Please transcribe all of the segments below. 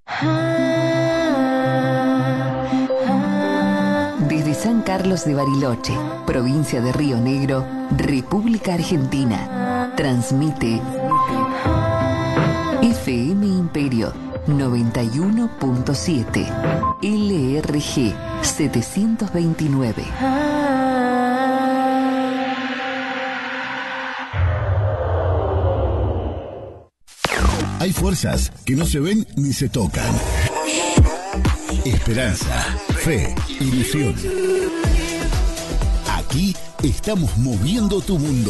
Desde San Carlos de Bariloche, provincia de Río Negro, República Argentina, transmite FM Imperio 91.7, LRG 729. Hay fuerzas que no se ven ni se tocan. Esperanza, fe, ilusión. Aquí estamos moviendo tu mundo.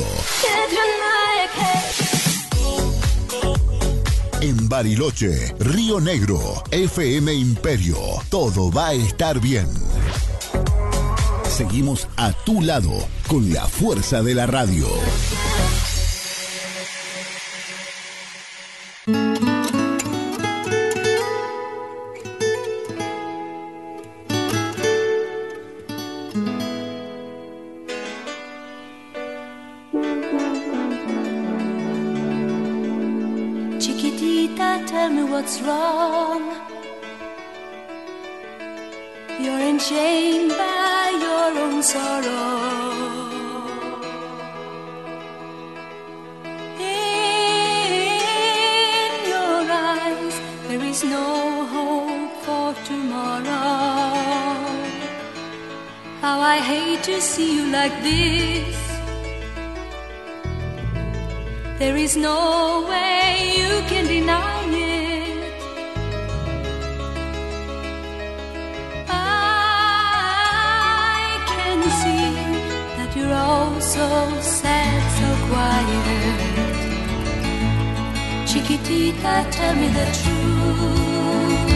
En Bariloche, Río Negro, FM Imperio, todo va a estar bien. Seguimos a tu lado con la fuerza de la radio. Tell me what's wrong. You're enchained by your own sorrow. In your eyes there is no hope for tomorrow. How I hate to see you like this. There is no way you can deny it. I can see that you're all so sad, so quiet. Chiquitita, tell me the truth.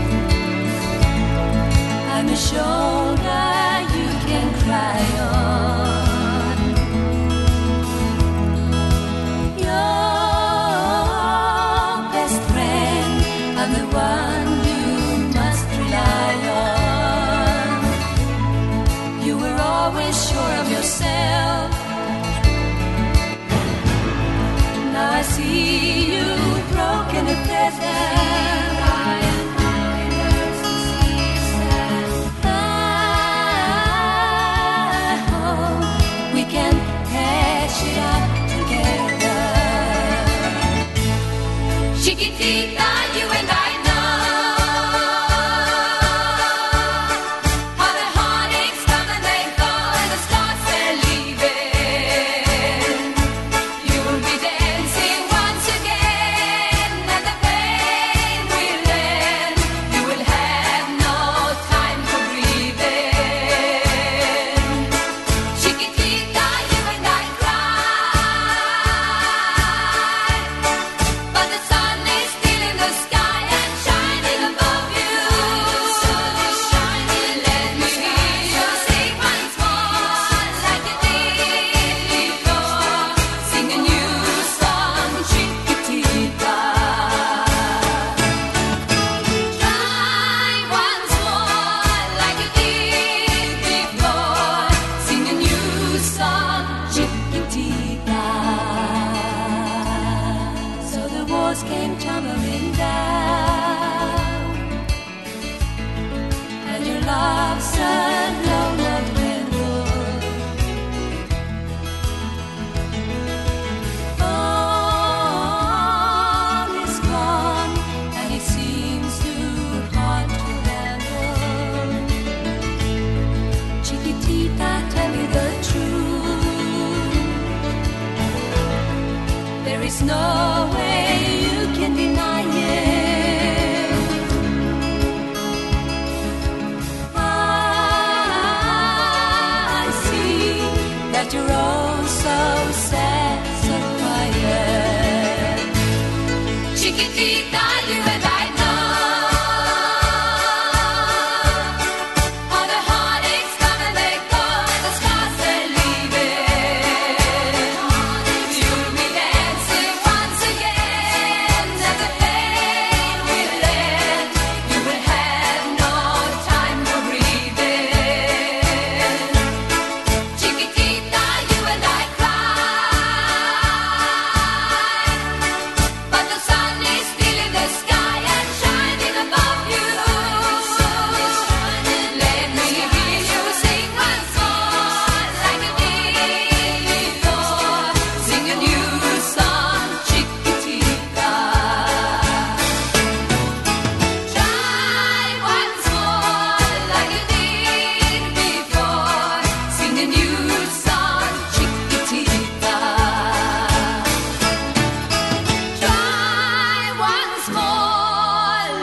I'm a shoulder you can cry on. Your best friend, I'm the one you must rely on. You were always sure of yourself. Now I see you broken at death.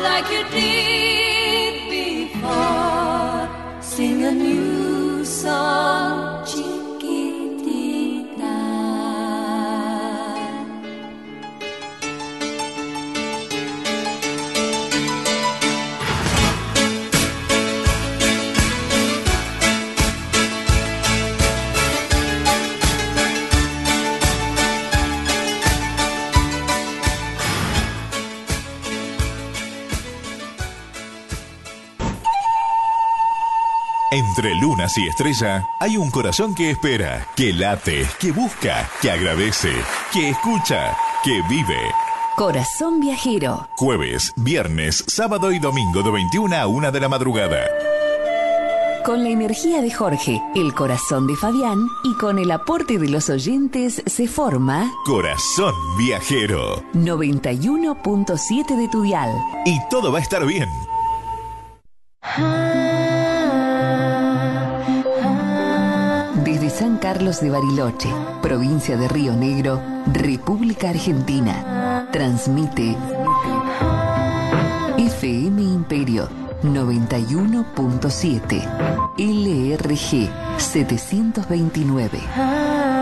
like you did before. Sing a new song, chiquitita. Entre lunas y estrella hay un corazón que espera, que late, que busca, que agradece, que escucha, que vive. Corazón Viajero. Jueves, viernes, sábado y domingo de 21 a 1 de la madrugada. Con la energía de Jorge, el corazón de Fabián y con el aporte de los oyentes se forma Corazón Viajero. 91.7 de tu dial. Y todo va a estar bien. Desde San Carlos de Bariloche, provincia de Río Negro, República Argentina, transmite FM Imperio 91.7, LRG 729.